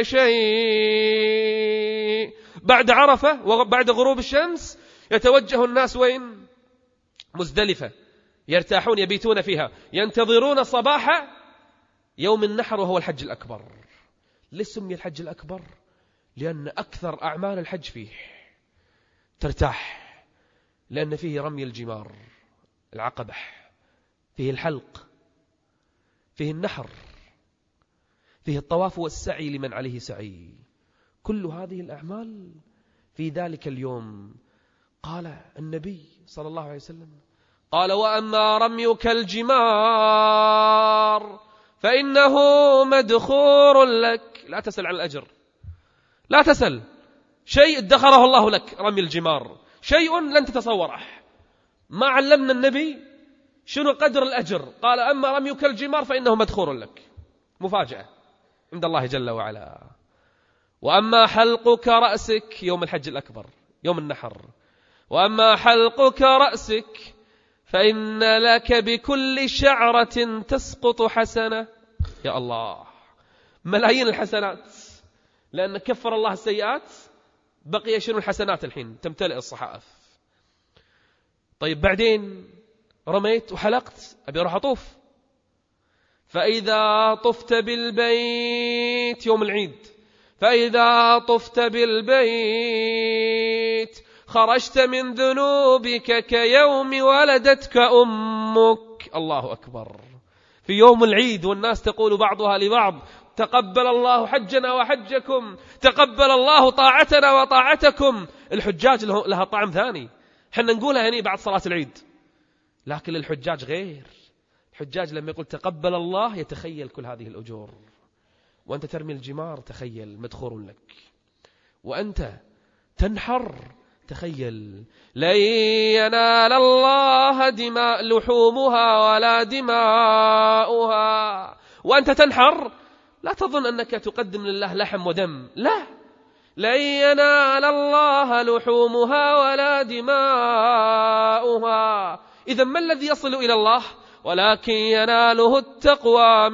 شيء. بعد عرفة وبعد غروب الشمس يتوجه الناس وين؟ مزدلفة، يرتاحون يبيتون فيها، ينتظرون صباح يوم النحر وهو الحج الأكبر. ليش سمي الحج الأكبر؟ لأن أكثر أعمال الحج فيه ترتاح، لأن فيه رمي الجمار، العقبة، فيه الحلق، فيه النحر، فيه الطواف والسعي لمن عليه سعي. كل هذه الأعمال في ذلك اليوم. قال النبي صلى الله عليه وسلم قال وأما رميك الجمار فإنه مدخور لك. لا تسأل عن الأجر، لا تسأل، شيء ادخره الله لك. رمي الجمار شيء لن تتصوره. ما علمنا النبي شنو قدر الأجر. قال أما رميك الجمار فإنه مدخور لك، مفاجأة عند الله جل وعلا. وأما حلقك رأسك يوم الحج الأكبر يوم النحر، وأما حلقك رأسك فإن لك بكل شعرة تسقط حسنة. يا الله، ملايين الحسنات، لأن كفر الله السيئات، بقي شنو الحسنات الحين تمتلئ الصحائف. طيب بعدين رميت وحلقت، أبي أروح أطوف. فإذا طفت بالبيت يوم العيد، فإذا طفت بالبيت خرجت من ذنوبك كيوم ولدتك أمك. الله أكبر. في يوم العيد والناس تقول بعضها لبعض تقبل الله حجنا وحجكم، تقبل الله طاعتنا وطاعتكم. الحجاج لها طعم ثاني، حنا نقولها هني بعد صلاة العيد، لكن للحجاج غير. الحجاج لما يقول تقبل الله يتخيل كل هذه الأجور، وأنت ترمي الجمار تخيل مدخور لك، وأنت تنحر تخيل لن ينال الله دماء لحومها ولا دماؤها. وأنت تنحر لا تظن أنك تقدم لله لحم ودم، لا، لن ينال الله لحومها ولا دماؤها. إذا ما الذي يصل إلى الله؟ ولكن يناله التقوى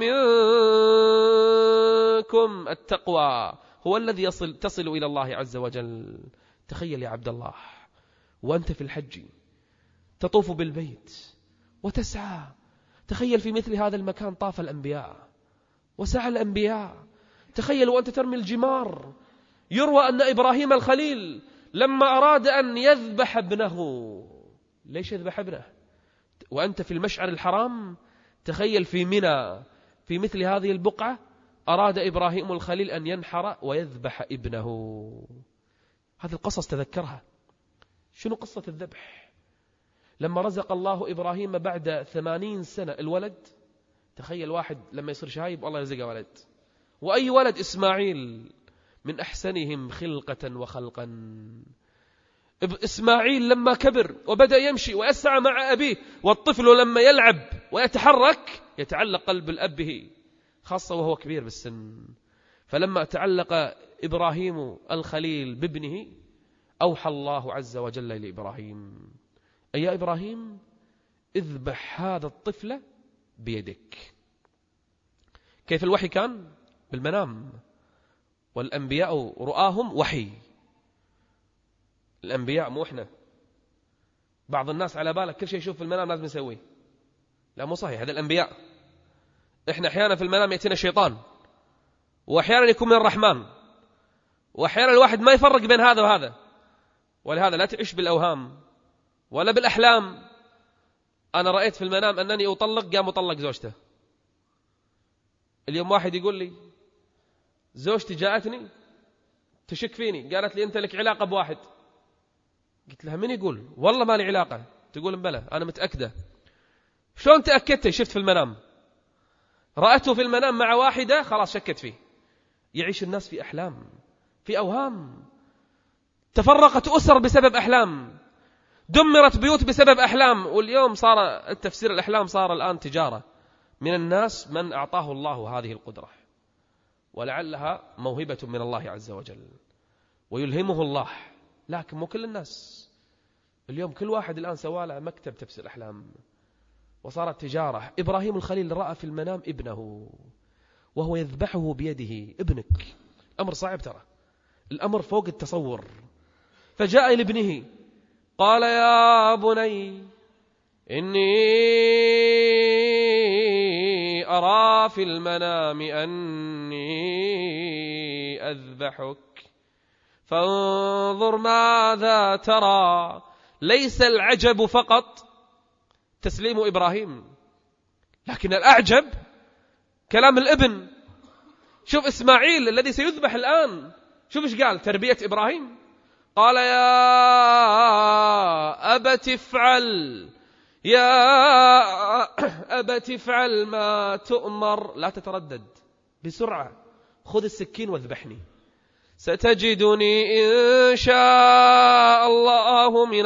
منكم. التقوى هو الذي يصل تصل إلى الله عز وجل. تخيل يا عبد الله وأنت في الحج تطوف بالبيت وتسعى، تخيل في مثل هذا المكان طاف الأنبياء وسعى الأنبياء. تخيل وأنت ترمي الجمار. يروى أن إبراهيم الخليل لما أراد أن يذبح ابنه، ليش يذبح ابنه وأنت في المشعر الحرام؟ تخيل في منى في مثل هذه البقعة أراد إبراهيم الخليل أن ينحر ويذبح ابنه. هذه القصص تذكرها. شنو قصة الذبح؟ لما رزق الله إبراهيم بعد ثمانين سنة الولد، تخيل واحد لما يصير شايب والله يرزقه ولد، وأي ولد؟ إسماعيل من أحسنهم خلقة وخلقا. إسماعيل لما كبر وبدأ يمشي ويسعى مع أبيه، والطفل لما يلعب ويتحرك يتعلق قلب الأب به، خاصة وهو كبير بالسن. فلما تعلق إبراهيم الخليل بابنه أوحى الله عز وجل لإبراهيم: أي يا إبراهيم اذبح هذا الطفل بيدك. كيف الوحي كان؟ بالمنام، والأنبياء رؤاهم وحي. الأنبياء مو إحنا. بعض الناس على بالك كل شيء يشوف في المنام لازم يسويه، لا مو صحيح، هذا الأنبياء. إحنا أحيانا في المنام يأتينا الشيطان، وأحيانا يكون من الرحمن، وأحيانا الواحد ما يفرق بين هذا وهذا. ولهذا لا تعيش بالأوهام ولا بالأحلام. أنا رأيت في المنام أنني أطلق، قام أطلق زوجته. اليوم واحد يقول لي زوجتي جاءتني تشك فيني، قالت لي أنت لك علاقة بواحد. قلت لها من يقول؟ والله ما لي علاقة. تقول بلى أنا متأكدة. شلون تأكدت؟ شفت في المنام، رأته في المنام مع واحدة، خلاص شكت فيه. يعيش الناس في أحلام، في أوهام. تفرقت أسر بسبب أحلام، دمرت بيوت بسبب أحلام. واليوم صار التفسير الأحلام صار الآن تجارة. من الناس من أعطاه الله هذه القدرة، ولعلها موهبة من الله عز وجل ويلهمه الله، لكن مو كل الناس. اليوم كل واحد الآن سواله مكتب تفسير أحلام وصارت تجارة. إبراهيم الخليل رأى في المنام ابنه وهو يذبحه بيده. ابنك أمر صعب، ترى الأمر فوق التصور. فجاء لابنه قال يا بني إني أرى في المنام أني أذبحك فانظر ماذا ترى. ليس العجب فقط تسليم إبراهيم، لكن الأعجب كلام الابن. شوف إسماعيل الذي سيذبح الآن، شوف إيش قال تربية إبراهيم. قال يا أبت افعل، يا أبت افعل ما تؤمر. لا تتردد، بسرعة خذ السكين واذبحني، ستجدني إن شاء الله من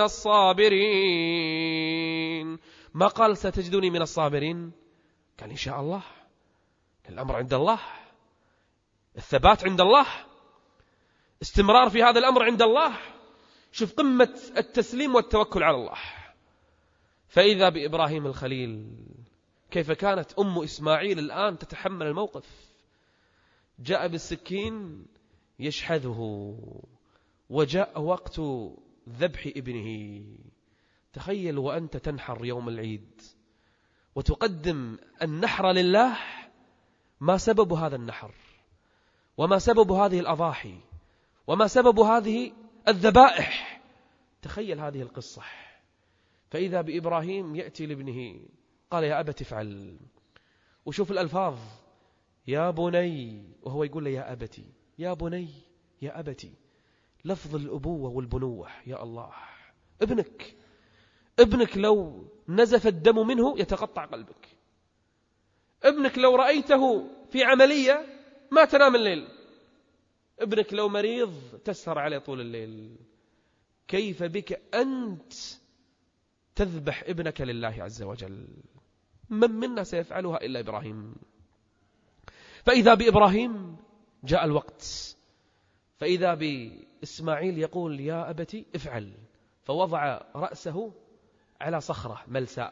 الصابرين. ما قال ستجدني من الصابرين، قال إن شاء الله. الأمر عند الله، الثبات عند الله، استمرار في هذا الأمر عند الله. شوف قمة التسليم والتوكل على الله. فإذا بإبراهيم الخليل كيف كانت أم إسماعيل الآن تتحمل الموقف. جاء بالسكين يشحذه، وجاء وقت ذبح ابنه. تخيل وأنت تنحر يوم العيد وتقدم النحر لله، ما سبب هذا النحر؟ وما سبب هذه الأضاحي؟ وما سبب هذه الذبائح؟ تخيل هذه القصة. فإذا بإبراهيم يأتي لابنه قال يا أبت افعل. وشوف الألفاظ، يا بني، وهو يقول له يا أبتي، يا بني يا أبتي، لفظ الأبوة والبنوة. يا الله، ابنك ابنك لو نزف الدم منه يتقطع قلبك. ابنك لو رأيته في عملية ما تنام الليل. ابنك لو مريض تسهر عليه طول الليل. كيف بك أنت تذبح ابنك لله عز وجل؟ من منا سيفعلها إلا إبراهيم؟ فإذا بإبراهيم جاء الوقت، فإذا بإسماعيل يقول يا أبتي افعل، فوضع رأسه على صخرة ملساء،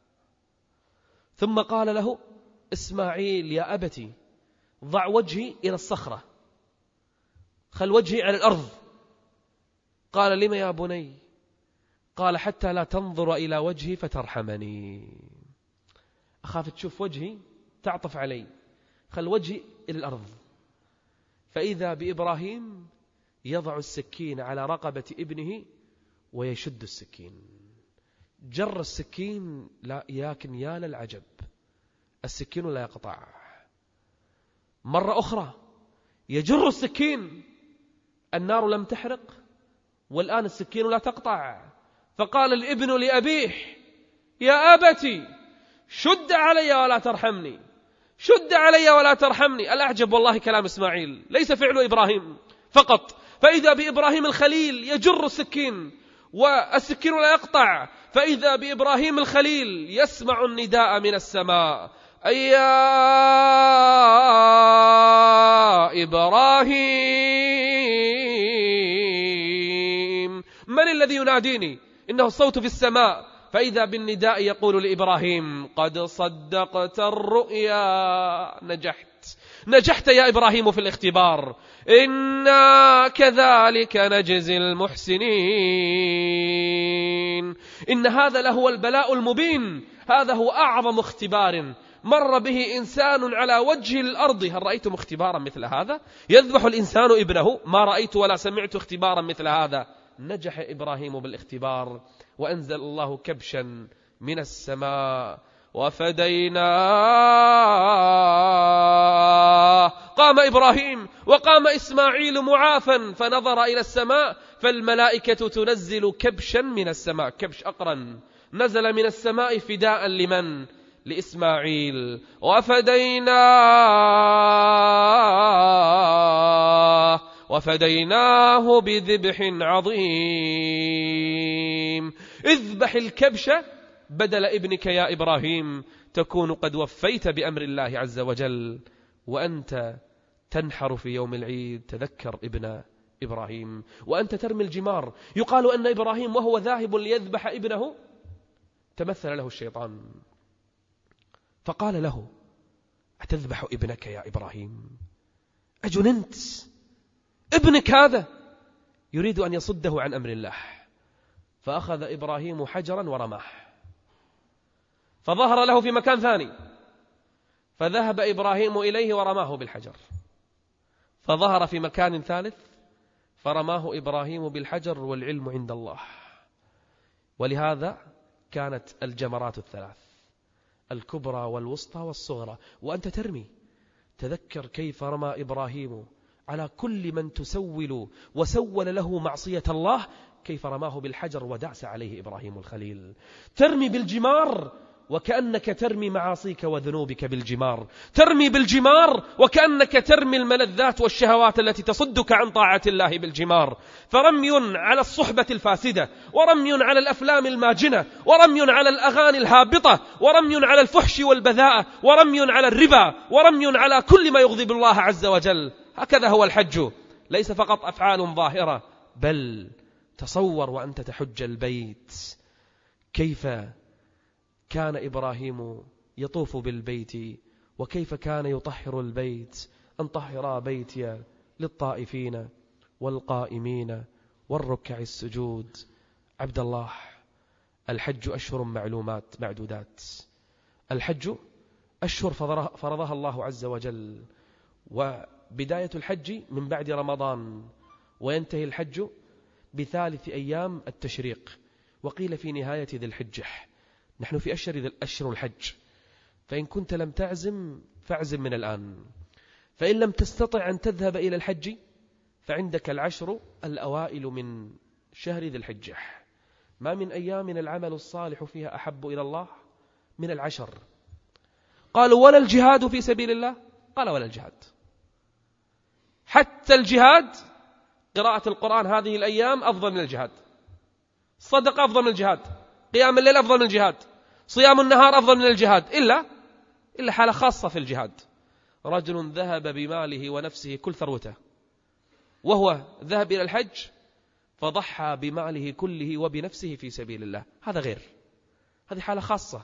ثم قال له إسماعيل يا أبتي ضع وجهي إلى الصخرة، خل وجهي على الأرض. قال لما يا بني؟ قال حتى لا تنظر إلى وجهي فترحمني، أخاف تشوف وجهي تعطف علي، خل وجهي إلى الأرض. فإذا بإبراهيم يضع السكين على رقبة ابنه ويشد السكين، جر السكين لا ياكن يا للعجب، السكين لا يقطع. مرة أخرى يجر السكين، النار لم تحرق والآن السكين لا تقطع. فقال الابن لأبيه يا أبتي شد علي ولا ترحمني، شد علي ولا ترحمني. الأعجب والله كلام إسماعيل ليس فعل إبراهيم فقط. فإذا بإبراهيم الخليل يجر السكين والسكين لا يقطع، فإذا بإبراهيم الخليل يسمع النداء من السماء يا إبراهيم، من الذي يناديني؟ إنه الصوت في السماء. فإذا بالنداء يقول لإبراهيم قد صدقت الرؤيا، نجحت نجحت يا إبراهيم في الاختبار، إنا كذلك نجزي المحسنين. إن هذا لهو البلاء المبين، هذا هو أعظم اختبار مر به إنسان على وجه الأرض. هل رأيتم اختبارا مثل هذا؟ يذبح الإنسان ابنه، ما رأيت ولا سمعت اختبارا مثل هذا. نجح إبراهيم بالاختبار، وأنزل الله كبشا من السماء وفديناه. قام إبراهيم وقام إسماعيل معافا، فنظر إلى السماء فالملائكة تنزل كبشا من السماء، كبش أقرن نزل من السماء فداء لمن؟ لإسماعيل. وفديناه وفديناه بذبح عظيم. اذبح الكبش بدل ابنك يا إبراهيم، تكون قد وفيت بأمر الله عز وجل. وأنت تنحر في يوم العيد، تذكر ابن إبراهيم. وأنت ترمي الجمار. يقال أن إبراهيم وهو ذاهب ليذبح ابنه تمثل له الشيطان فقال له أتذبح ابنك يا إبراهيم؟ أجننت؟ ابنك هذا يريد أن يصده عن أمر الله. فأخذ إبراهيم حجرا ورماه، فظهر له في مكان ثاني، فذهب إبراهيم إليه ورماه بالحجر، فظهر في مكان ثالث فرماه إبراهيم بالحجر، والعلم عند الله. ولهذا كانت الجمرات الثلاث، الكبرى والوسطى والصغرى. وأنت ترمي، تذكر كيف رمى إبراهيم على كل من تسول وسول له معصية الله، كيف رماه بالحجر ودعس عليه إبراهيم الخليل. ترمي بالجمار وكأنك ترمي معاصيك وذنوبك بالجمار، ترمي بالجمار وكأنك ترمي الملذات والشهوات التي تصدك عن طاعة الله بالجمار. فرمي على الصحبة الفاسدة، ورمي على الأفلام الماجنة، ورمي على الأغاني الهابطة، ورمي على الفحش والبذاءة، ورمي على الربا، ورمي على كل ما يغضب الله عز وجل. هكذا هو الحج، ليس فقط أفعال ظاهرة، بل تصور وأنت تحج البيت كيف كان إبراهيم يطوف بالبيت، وكيف كان يطهر البيت. أن طهر بيتي للطائفين والقائمين والركع السجود. عبد الله، الحج أشهر معلومات معدودات، الحج أشهر فرضها الله عز وجل، وبداية الحج من بعد رمضان، وينتهي الحج بثالث أيام التشريق، وقيل في نهاية ذي الحجة. نحن في أشهر ذي الأشهر الحج، فإن كنت لم تعزم فاعزم من الآن، فإن لم تستطع أن تذهب إلى الحج فعندك العشر الأوائل من شهر ذي الحجة. ما من أيام العمل الصالح فيها أحب إلى الله من العشر. قالوا ولا الجهاد في سبيل الله؟ قال ولا الجهاد، حتى الجهاد قراءة القرآن هذه الأيام أفضل من الجهاد، صدقة أفضل من الجهاد، قيام الليل أفضل من الجهاد، صيام النهار أفضل من الجهاد، إلا إلا حالة خاصة في الجهاد، رجل ذهب بماله ونفسه كل ثروته وهو ذهب إلى الحج فضحى بماله كله وبنفسه في سبيل الله، هذا غير، هذه حالة خاصة.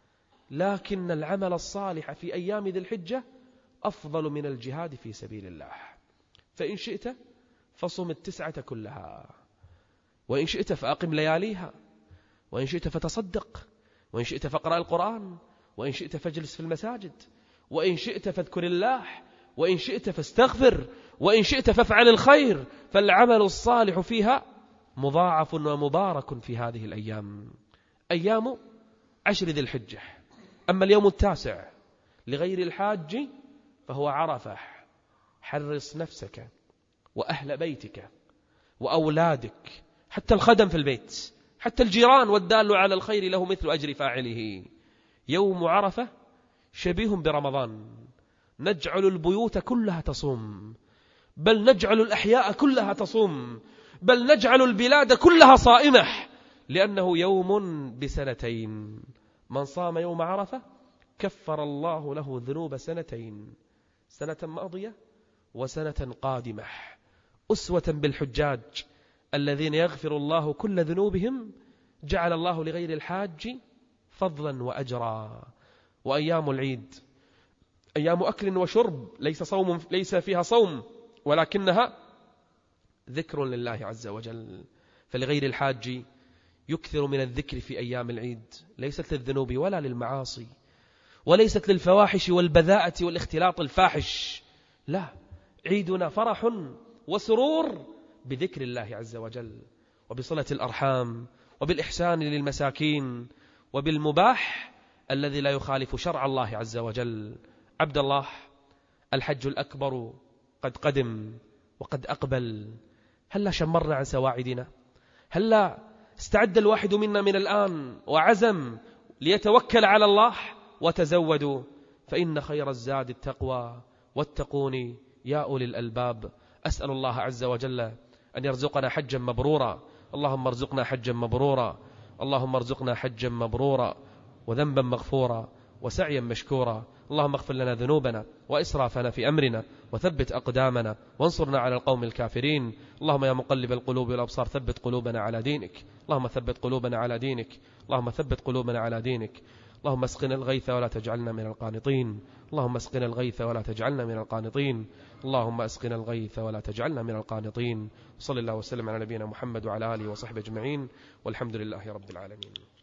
لكن العمل الصالح في أيام ذي الحجة أفضل من الجهاد في سبيل الله. فإن شئت فصم التسعة كلها، وإن شئت فأقم لياليها، وإن شئت فتصدق، وإن شئت فاقرأ القرآن، وإن شئت فاجلس في المساجد، وإن شئت فاذكر الله، وإن شئت فاستغفر، وإن شئت فافعل الخير، فالعمل الصالح فيها مضاعف ومبارك في هذه الأيام، أيام عشر ذي الحجة. أما اليوم التاسع لغير الحاج فهو عرفة. حرص نفسك وأهل بيتك وأولادك، حتى الخدم في البيت، حتى الجيران، والدال على الخير له مثل أجر فاعله. يوم عرفة شبيه برمضان، نجعل البيوت كلها تصوم، بل نجعل الأحياء كلها تصوم، بل نجعل البلاد كلها صائمة، لأنه يوم بسنتين. من صام يوم عرفة كفر الله له ذنوب سنتين، سنة ماضية وسنة قادمة. أسوة بالحجاج الذين يغفر الله كل ذنوبهم، جعل الله لغير الحاج فضلا وأجرا. وأيام العيد أيام أكل وشرب، ليس صوم، ليس فيها صوم، ولكنها ذكر لله عز وجل. فلغير الحاج يكثر من الذكر في أيام العيد، ليست للذنوب ولا للمعاصي، وليست للفواحش والبذاءة والاختلاط الفاحش، لا، عيدنا فرح وسرور بذكر الله عز وجل، وبصلة الأرحام، وبالإحسان للمساكين، وبالمباح الذي لا يخالف شرع الله عز وجل. عبد الله، الحج الأكبر قد قدم وقد أقبل، هلا شمرنا عن سواعدنا؟ هلا استعد الواحد منا من الآن وعزم ليتوكل على الله؟ وتزودوا فإن خير الزاد التقوى واتقوني يا أولي الألباب. أسأل الله عز وجل أن يرزقنا حجا مبرورا. اللهم ارزقنا حجا مبرورا، اللهم ارزقنا حجا مبرورا وذنبا مغفورا وسعيا مشكورا. اللهم اغفر لنا ذنوبنا وإسرافنا في أمرنا، وثبت أقدامنا، وانصرنا على القوم الكافرين. اللهم يا مقلب القلوب والأبصار ثبت قلوبنا على دينك، اللهم ثبت قلوبنا على دينك، اللهم ثبت قلوبنا على دينك. اللهم اسقنا الغيث ولا تجعلنا من القانطين، اللهم اسقنا الغيث ولا تجعلنا من القانطين، اللهم اسقنا الغيث ولا تجعلنا من القانطين. صلى الله وسلم على نبينا محمد وعلى آله وصحبه أجمعين، والحمد لله رب العالمين.